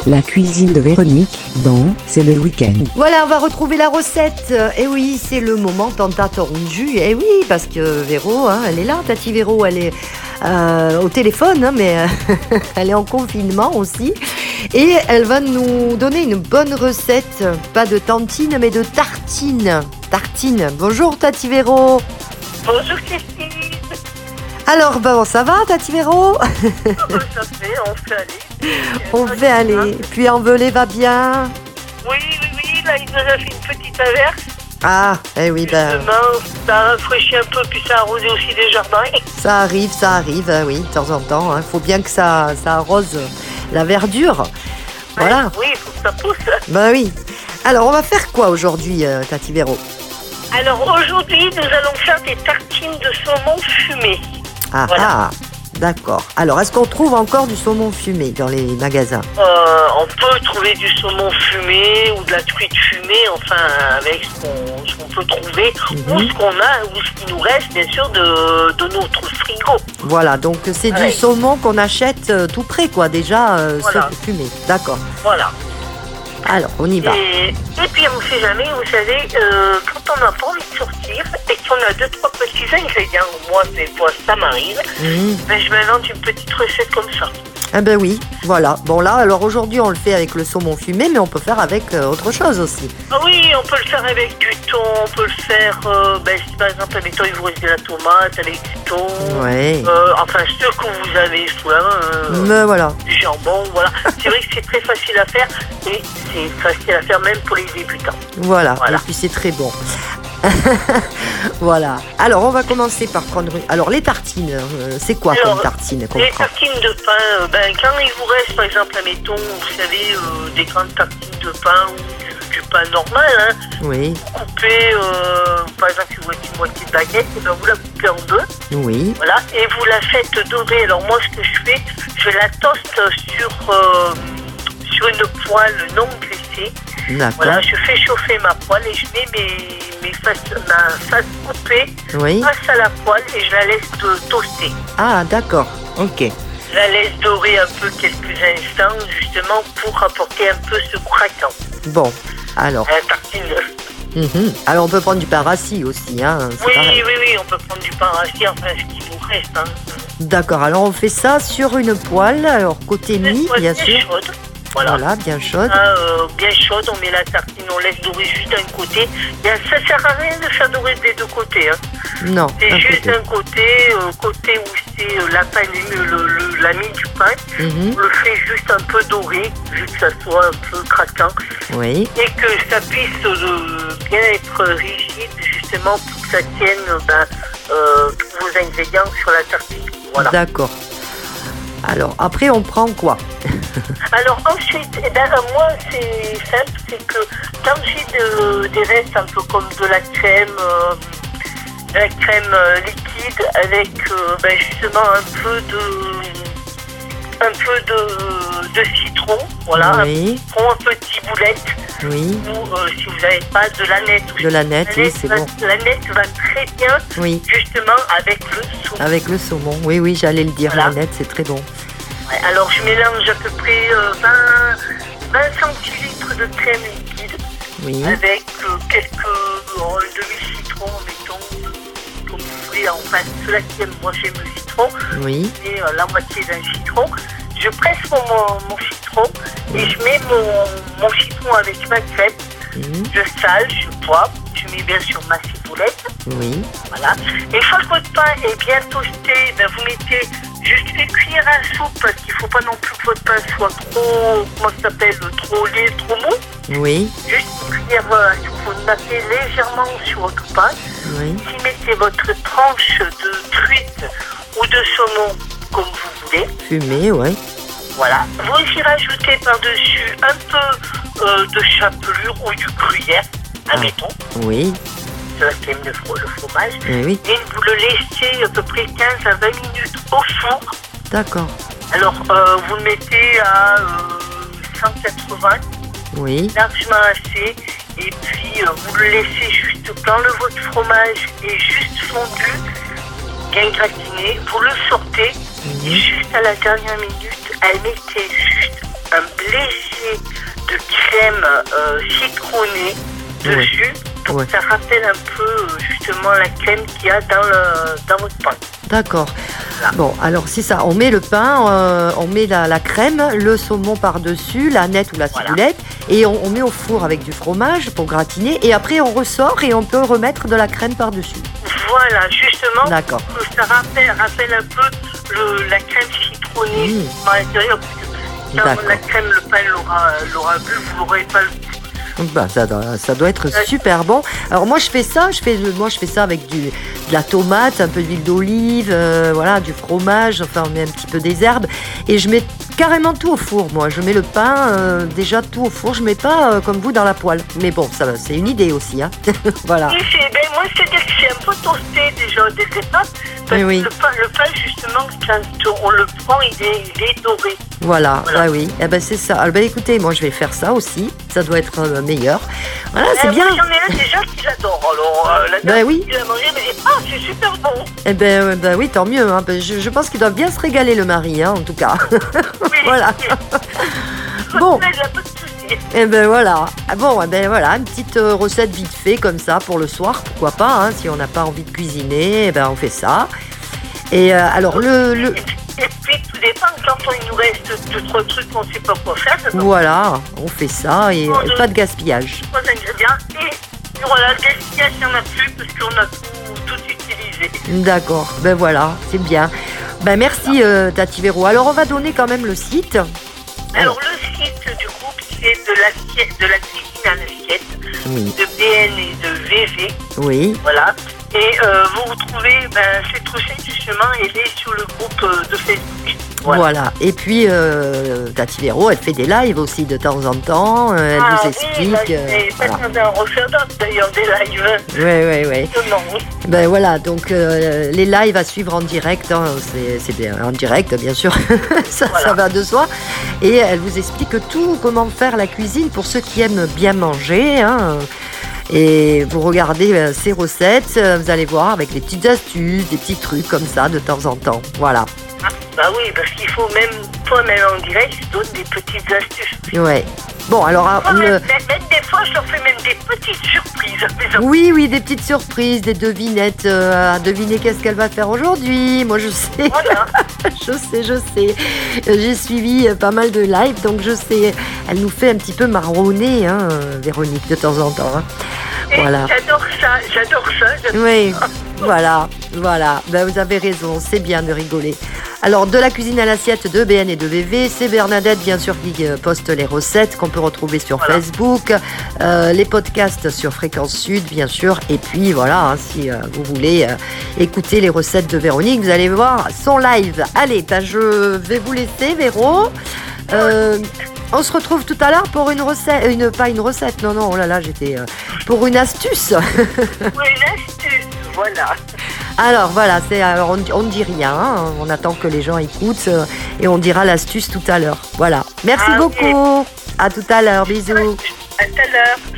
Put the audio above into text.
La cuisine de Véronique, dans C'est le week-end. Voilà, on va retrouver la recette. Et oui, c'est le moment tentateur jus. Et oui, parce que Véro, elle est là, Tati Véro, elle est au téléphone, mais elle est en confinement aussi. Et elle va nous donner une bonne recette, pas de tantine, mais de tartine. Tartine. Bonjour Tati Véro. Bonjour Christine. Alors, ça va Tati Véro? Ça fait, on fait aller. On fait aller. Puis Envolé va bien? Oui, là il nous a fait une petite averse. Ah, eh oui, Justement, ça a rafraîchi un peu, puis ça a arrosé aussi des jardins. Ça arrive, oui, de temps en temps. Il faut bien que ça arrose la verdure. Voilà. Oui, il faut que ça pousse. Ben oui. Alors, on va faire quoi aujourd'hui, Tati Véro? Alors aujourd'hui, nous allons faire des tartines de saumon fumé. Ah, Voilà. ah, d'accord. Alors, est-ce qu'on trouve encore du saumon fumé dans les magasins? On peut trouver du saumon fumé ou de la truite fumée, enfin avec ce qu'on peut trouver, ou ce qu'on a, ou ce qui nous reste bien sûr de notre frigo. Voilà, donc c'est du saumon qu'on achète tout prêt, quoi, déjà Voilà. fumé. D'accord. Voilà. Alors, on y va. Et puis on ne sait jamais, vous savez, quand on n'a pas envie de sortir et qu'on a 2-3 petits ingrédients, moi des fois ça m'arrive, ben, je m'invente une petite recette comme ça. Ah ben oui, voilà. Bon là, alors aujourd'hui on le fait avec le saumon fumé, mais on peut faire avec autre chose aussi. Ah oui, on peut le faire avec du thon, on peut le faire, si par exemple, admettons, il vous reste de la tomate avec du thon, Ouais. enfin ce que vous avez sous la main, Mais voilà. du jambon, voilà. C'est vrai que c'est très facile à faire et c'est facile à faire même pour les débutants. Voilà. Voilà. Et puis c'est très bon. Voilà. Alors on va commencer par prendre. Alors les tartines, c'est quoi Alors, comme tartine qu'on Les prend? tartines de pain, quand il vous reste par exemple, admettons, vous savez, des grandes tartines de pain ou du pain normal, hein, Oui, vous coupez, par exemple, si vous avez une moitié de baguette, et ben vous la coupez en deux, oui, voilà, et vous la faites dorer. Alors moi, ce que je fais, je la toste sur une poêle non graissée. d'accord. Voilà, je fais chauffer ma poêle et je mets ma face coupée Oui. face à la poêle et je la laisse toaster. Ah d'accord. Ok. Je la laisse dorer un peu quelques instants, justement, pour apporter un peu ce craquant Bon. Alors. à la tartine. Alors on peut prendre du pain rassis aussi, hein. C'est Oui, pareil. on peut prendre du pain rassis, enfin, ce qui nous reste. Hein. D'accord. Alors on fait ça sur une poêle. Alors côté Une mi, poêle bien sûr. chaude. Voilà. Voilà, bien chaude. Bien chaude, on met la tartine, on laisse dorer juste d'un côté. Ça sert à rien de faire dorer des deux côtés. Hein. Non. C'est d'un juste côté. un côté où c'est la mie du pain. On le fait juste un peu doré, juste que ça soit un peu craquant. Oui. Et que ça puisse bien être rigide, justement, pour que ça tienne tous vos ingrédients sur la tartine. Voilà. D'accord. Alors après on prend quoi? Alors ensuite, moi c'est simple, c'est que quand j'ai des restes un peu comme de la crème liquide avec justement un peu de citron, voilà, Oui. un citron, un petit boulette, Oui. ou si vous n'avez pas de l'aneth aussi. De l'aneth, oui, c'est bon. L'aneth va très bien, Oui. justement, avec le saumon. Avec le saumon. Oui, j'allais le dire. Voilà. La nette, c'est très bon. Ouais, alors je mélange à peu près 20 centilitres de crème liquide Oui. avec un demi-citron, mettons, comme vous voulez, enfin ceux-là qui aiment, moi j'aime le citron, Oui. et la moitié d'un citron. Je presse mon citron et je mets mon citron avec ma crème, je sale, je poivre, je mets bien sûr ma ciboulette. Oui. Voilà. Et une fois que votre pain est bien toasté, vous mettez juste une cuillère à soupe parce qu'il ne faut pas non plus que votre pain soit trop, trop laid, trop mou. Oui. Juste une cuillère à soupe, vous mettez légèrement sur votre pain. Oui. Vous mettez votre tranche de truite ou de saumon comme vous voulez. Fumé, ouais. Voilà. Vous y rajoutez par-dessus un peu de chapelure ou du gruyère, admettons. Oui. Ça qui aime le fromage. Oui. Et vous le laissez à peu près 15 à 20 minutes au four. D'accord. Alors, vous le mettez à 180, Oui. largement assez. Et puis, vous le laissez juste quand votre fromage est juste fondu, bien gratiné. Vous le sortez. Et juste à la dernière minute, elle mettait juste un léger de crème citronnée dessus pour que ça rappelle un peu justement la crème qu'il y a dans votre pain. D'accord. Bon, alors c'est ça, on met le pain, on met la crème, le saumon par-dessus, la nette ou la ciboulette, et on met au four avec du fromage pour gratiner, et après on ressort et on peut remettre de la crème par-dessus. Voilà, justement, d'accord. Ça rappelle un peu la crème citronnée à l'intérieur, parce que quand la crème, le pain l'aura bu, vous n'aurez pas le goût. Bah, ça doit être super bon. Alors moi je fais ça avec de la tomate, un peu d'huile d'olive, voilà, du fromage, enfin on met un petit peu des herbes et je mets carrément tout au four. Moi je mets le pain déjà tout au four, je mets pas comme vous dans la poêle. Mais bon, ça c'est une idée aussi, hein. Voilà. Oui, moi c'est-à-dire que c'est un peu toasté déjà des étapes. Parce que le pain justement quand on le prend il est doré. Voilà. Bah oui, eh ben c'est ça. Alors, écoutez, moi je vais faire ça aussi, ça doit être meilleur. Voilà, c'est bien. J'en ai un déjà qui l'adore, alors la dernière fois qu'il a mangé, il m'a dit c'est super bon. Eh ben oui, tant mieux, hein. Je pense qu'il doit bien se régaler le mari, hein, en tout cas. Oui, voilà. Bon. Et ben voilà. Bon, voilà, une petite recette vite fait comme ça pour le soir, pourquoi pas, hein, si on n'a pas envie de cuisiner, on fait ça. Et alors Et puis tout dépend, quand il nous reste 2-3 trucs qu'on ne sait pas quoi faire. Voilà, on fait ça et pas de gaspillage. 3 ingrédients et voilà, le gaspillage il n'y en a plus parce qu'on a tout utilisé. D'accord, ben voilà, c'est bien. Ben merci Tati Véro. Alors on va donner quand même le site. Alors le site du groupe c'est de la cuisine à l'assiette, de BN et de VV. Oui. Voilà. Et vous retrouvez cette recette justement, elle est sur le groupe de Facebook. Voilà. Et puis Tati Véro, elle fait des lives aussi de temps en temps. Elle nous explique. Oui, ça va en refaire d'autres d'ailleurs des lives. Oui. Ben voilà, donc les lives à suivre en direct, hein, c'est bien en direct bien sûr, ça va de soi. Et elle vous explique tout, comment faire la cuisine pour ceux qui aiment bien manger, hein. Et vous regardez ces recettes, vous allez voir avec des petites astuces, des petits trucs comme ça de temps en temps. Voilà. Bah oui, parce qu'il faut même, toi-même en direct, tu donnes des petites astuces. Ouais. Bon, alors... Même des fois, je leur fais même des petites surprises. Oui, des petites surprises, des devinettes, à deviner qu'est-ce qu'elle va faire aujourd'hui. Moi, je sais. Voilà. je sais. J'ai suivi pas mal de lives, donc je sais. Elle nous fait un petit peu marronner, hein, Véronique, de temps en temps. Hein. Voilà. J'adore ça. Oui, voilà. Ben, vous avez raison, c'est bien de rigoler. Alors, de la cuisine à l'assiette de BN et de VV, c'est Bernadette, bien sûr, qui poste les recettes qu'on peut retrouver sur Facebook, les podcasts sur Fréquence Sud, bien sûr, et puis voilà, hein, si vous voulez écouter les recettes de Véronique, vous allez voir son live. Allez, je vais vous laisser, Véro. On se retrouve tout à l'heure pour une recette, pas une recette, non, oh là là, pour une astuce. Pour une astuce, voilà. Alors voilà, on ne dit rien, hein, on attend que les gens écoutent et on dira l'astuce tout à l'heure. Voilà. Merci beaucoup. À tout à l'heure, bisous. À tout à l'heure.